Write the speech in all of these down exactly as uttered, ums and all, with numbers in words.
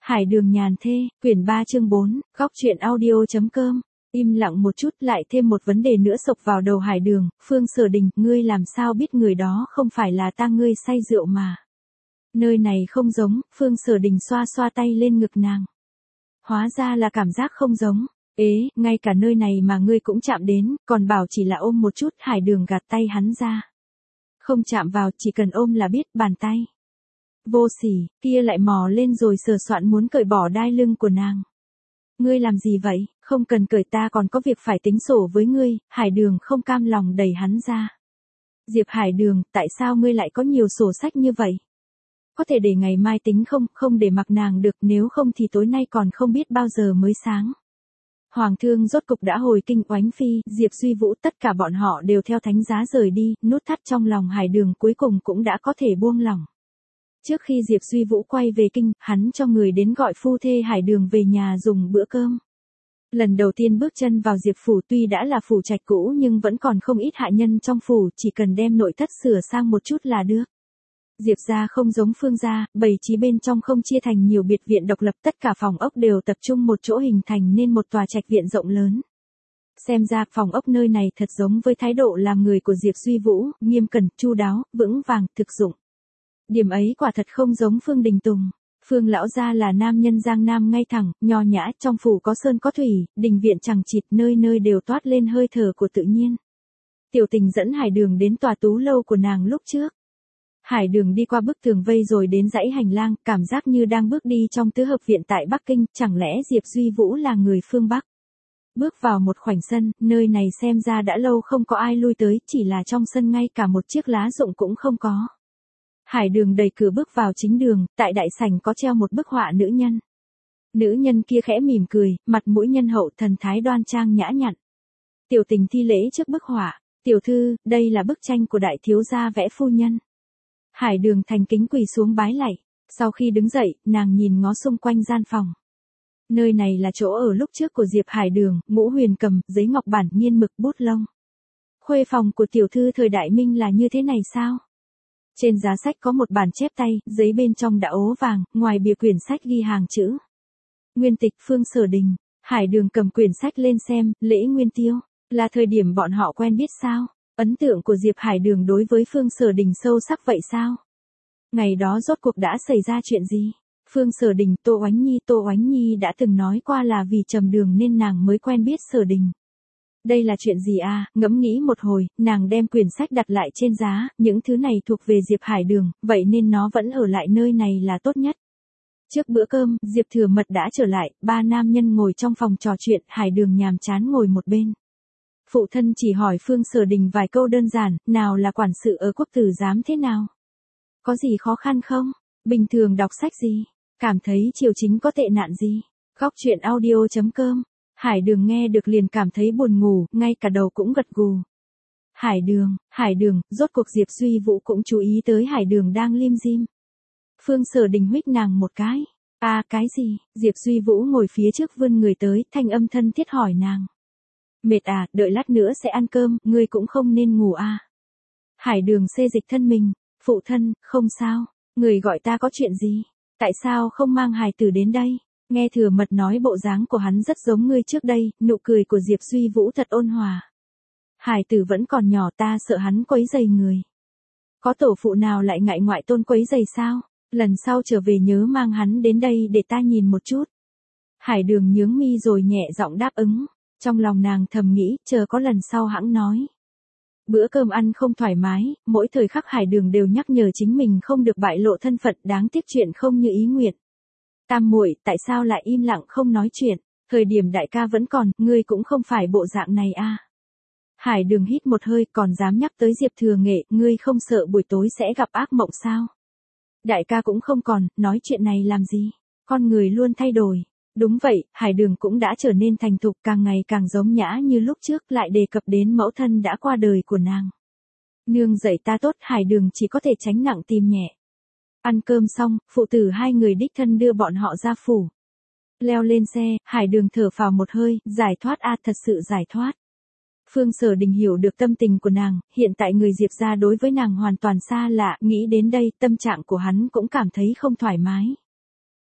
Hải đường nhàn thê, quyển ba chương bốn, góc truyện audio.com. Im lặng một chút, lại thêm một vấn đề nữa sộc vào đầu Hải đường. Phương Sở Đình, ngươi làm sao biết người đó không phải là ta, ngươi say rượu mà. Nơi này không giống. Phương Sở Đình xoa xoa tay lên ngực nàng. Hóa ra là cảm giác không giống. Ế, ngay cả nơi này mà ngươi cũng chạm đến, còn bảo chỉ là ôm một chút. Hải đường gạt tay hắn ra. Không chạm vào, chỉ cần ôm là biết, bàn tay. Vô sỉ, kia lại mò lên rồi sờ soạn muốn cởi bỏ đai lưng của nàng. Ngươi làm gì vậy, không cần cởi, ta còn có việc phải tính sổ với ngươi. Hải đường không cam lòng đẩy hắn ra. Diệp Hải đường, tại sao ngươi lại có nhiều sổ sách như vậy? Có thể để ngày mai tính không, không để mặc nàng được, nếu không thì tối nay còn không biết bao giờ mới sáng. Hoàng thương rốt cục đã hồi kinh. Oánh phi, Diệp Duy Vũ, tất cả bọn họ đều theo thánh giá rời đi, nút thắt trong lòng Hải đường cuối cùng cũng đã có thể buông lỏng. Trước khi Diệp Duy Vũ quay về kinh, hắn cho người đến gọi phu thê Hải đường về nhà dùng bữa cơm. Lần đầu tiên bước chân vào Diệp phủ, tuy đã là phủ trạch cũ nhưng vẫn còn không ít hạ nhân trong phủ, chỉ cần đem nội thất sửa sang một chút là được. Diệp gia không giống Phương gia, bày trí bên trong không chia thành nhiều biệt viện độc lập, tất cả phòng ốc đều tập trung một chỗ hình thành nên một tòa trạch viện rộng lớn. Xem ra phòng ốc nơi này thật giống với thái độ làm người của Diệp Duy Vũ, nghiêm cẩn, chu đáo, vững vàng, thực dụng. Điểm ấy quả thật không giống Phương Đình Tùng. Phương lão gia là nam nhân giang nam ngay thẳng, nho nhã, trong phủ có sơn có thủy, đình viện chằng chịt, nơi nơi đều toát lên hơi thở của tự nhiên. Tiểu Tình dẫn Hải đường đến tòa tú lâu của nàng lúc trước. Hải đường đi qua bức tường vây rồi đến dãy hành lang, cảm giác như đang bước đi trong tứ hợp viện tại Bắc Kinh, chẳng lẽ Diệp Duy Vũ là người phương Bắc. Bước vào một khoảnh sân, nơi này xem ra đã lâu không có ai lui tới, chỉ là trong sân ngay cả một chiếc lá rụng cũng không có. Hải đường đẩy cửa bước vào chính đường, tại đại sảnh có treo một bức họa nữ nhân. Nữ nhân kia khẽ mỉm cười, mặt mũi nhân hậu, thần thái đoan trang nhã nhặn. Tiểu Tình thi lễ trước bức họa, tiểu thư, đây là bức tranh của đại thiếu gia vẽ phu nhân. Hải đường thành kính quỳ xuống bái lạy, sau khi đứng dậy, nàng nhìn ngó xung quanh gian phòng. Nơi này là chỗ ở lúc trước của Diệp Hải đường, ngũ huyền cầm, giấy ngọc bản, nghiên mực, bút lông. Khuê phòng của tiểu thư thời đại Minh là như thế này sao? Trên giá sách có một bản chép tay, giấy bên trong đã ố vàng, ngoài bìa quyển sách ghi hàng chữ. Nguyên tịch Phương Sở Đình. Hải đường cầm quyển sách lên xem, lễ nguyên tiêu, là thời điểm bọn họ quen biết sao? Ấn tượng của Diệp Hải đường đối với Phương Sở Đình sâu sắc vậy sao? Ngày đó rốt cuộc đã xảy ra chuyện gì? Phương Sở Đình, Tô Oánh Nhi, Tô Oánh Nhi đã từng nói qua là vì trầm đường nên nàng mới quen biết Sở Đình. Đây là chuyện gì à, ngẫm nghĩ một hồi, nàng đem quyển sách đặt lại trên giá, những thứ này thuộc về Diệp Hải đường, vậy nên nó vẫn ở lại nơi này là tốt nhất. Trước bữa cơm, Diệp Thừa Mật đã trở lại, ba nam nhân ngồi trong phòng trò chuyện, Hải đường nhàm chán ngồi một bên. Phụ thân chỉ hỏi Phương Sở Đình vài câu đơn giản, nào là quản sự ở quốc tử giám thế nào? Có gì khó khăn không? Bình thường đọc sách gì? Cảm thấy triều chính có tệ nạn gì? Góc truyện audio.com. Hải đường nghe được liền cảm thấy buồn ngủ, ngay cả đầu cũng gật gù. Hải đường, Hải đường, rốt cuộc Diệp Duy Vũ cũng chú ý tới Hải đường đang lim dim. Phương Sở Đình huých nàng một cái. À, cái gì? Diệp Duy Vũ ngồi phía trước vươn người tới, thanh âm thân thiết hỏi nàng. Mệt à, đợi lát nữa sẽ ăn cơm, ngươi cũng không nên ngủ à. Hải đường xê dịch thân mình. Phụ thân, không sao, người gọi ta có chuyện gì? Tại sao không mang hài tử đến đây? Nghe Thừa Mật nói bộ dáng của hắn rất giống ngươi trước đây, nụ cười của Diệp Duy Vũ thật ôn hòa. Hải tử vẫn còn nhỏ, ta sợ hắn quấy rầy người. Có tổ phụ nào lại ngại ngoại tôn quấy rầy sao? Lần sau trở về nhớ mang hắn đến đây để ta nhìn một chút. Hải đường nhướng mi rồi nhẹ giọng đáp ứng. Trong lòng nàng thầm nghĩ, chờ có lần sau hẵng nói. Bữa cơm ăn không thoải mái, mỗi thời khắc Hải đường đều nhắc nhở chính mình không được bại lộ thân phận, đáng tiếc chuyện không như ý nguyện. Tam muội, tại sao lại im lặng không nói chuyện? Thời điểm đại ca vẫn còn, ngươi cũng không phải bộ dạng này à? Hải đường hít một hơi, còn dám nhắc tới Diệp Thừa Nghệ, ngươi không sợ buổi tối sẽ gặp ác mộng sao? Đại ca cũng không còn, nói chuyện này làm gì? Con người luôn thay đổi. Đúng vậy, Hải đường cũng đã trở nên thành thục, càng ngày càng giống nhã như lúc trước, lại đề cập đến mẫu thân đã qua đời của nàng. Nương dạy ta tốt, Hải đường chỉ có thể tránh nặng tim nhẹ. Ăn cơm xong, phụ tử hai người đích thân đưa bọn họ ra phủ. Leo lên xe, Hải đường thở phào một hơi, giải thoát a, thật sự giải thoát. Phương Sở Đình hiểu được tâm tình của nàng, hiện tại người Diệp gia đối với nàng hoàn toàn xa lạ, nghĩ đến đây, tâm trạng của hắn cũng cảm thấy không thoải mái.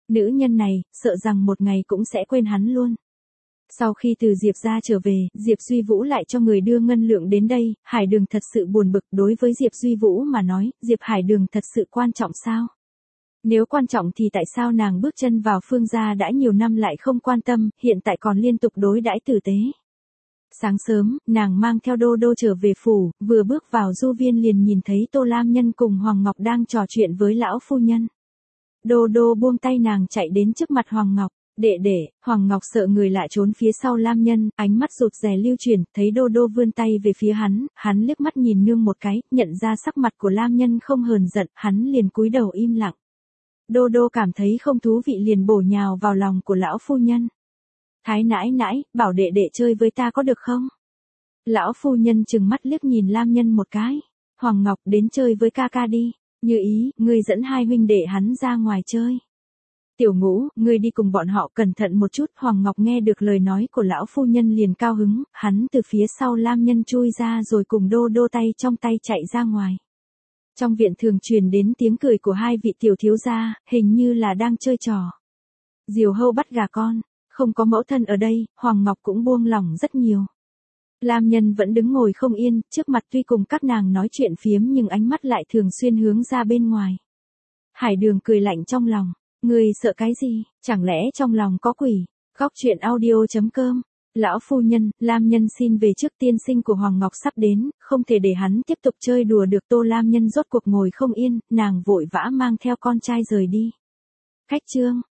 Nữ nhân này, sợ rằng một ngày cũng sẽ quên hắn luôn. Sau khi từ Diệp ra trở về, Diệp Duy Vũ lại cho người đưa ngân lượng đến đây, Hải Đường thật sự buồn bực. Đối với Diệp Duy Vũ mà nói, Diệp Hải Đường thật sự quan trọng sao? Nếu quan trọng thì tại sao nàng bước chân vào Phương gia đã nhiều năm lại không quan tâm, hiện tại còn liên tục đối đãi tử tế. Sáng sớm, nàng mang theo Đô Đô trở về phủ, vừa bước vào du viên liền nhìn thấy Tô Lam Nhân cùng Hoàng Ngọc đang trò chuyện với lão phu nhân. Đô Đô buông tay nàng chạy đến trước mặt Hoàng Ngọc. Đệ đệ, Hoàng Ngọc sợ người lạ trốn phía sau Lam Nhân, ánh mắt rụt rè lưu chuyển, thấy Đô Đô vươn tay về phía hắn, hắn liếc mắt nhìn nương một cái, nhận ra sắc mặt của Lam Nhân không hờn giận, hắn liền cúi đầu im lặng. Đô Đô cảm thấy không thú vị liền bổ nhào vào lòng của lão phu nhân. Thái nãi nãi, bảo đệ đệ chơi với ta có được không? Lão phu nhân trừng mắt liếc nhìn Lam Nhân một cái. Hoàng Ngọc, đến chơi với ca ca đi. Như ý, ngươi dẫn hai huynh đệ hắn ra ngoài chơi. Tiểu Ngũ, ngươi đi cùng bọn họ cẩn thận một chút. Hoàng Ngọc nghe được lời nói của lão phu nhân liền cao hứng, hắn từ phía sau Lam Nhân chui ra rồi cùng Đô Đô tay trong tay chạy ra ngoài. Trong viện thường truyền đến tiếng cười của hai vị tiểu thiếu gia, hình như là đang chơi trò. Diều hâu bắt gà con, không có mẫu thân ở đây, Hoàng Ngọc cũng buông lỏng rất nhiều. Lam Nhân vẫn đứng ngồi không yên, trước mặt tuy cùng các nàng nói chuyện phiếm nhưng ánh mắt lại thường xuyên hướng ra bên ngoài. Hải Đường cười lạnh trong lòng, ngươi sợ cái gì, chẳng lẽ trong lòng có quỷ? Góc truyện audio chấm com. Lão phu nhân, Lam Nhân xin về trước, tiên sinh của Hoàng Ngọc sắp đến, không thể để hắn tiếp tục chơi đùa được. Tô Lam Nhân rốt cuộc ngồi không yên, nàng vội vã mang theo con trai rời đi. Khách chương.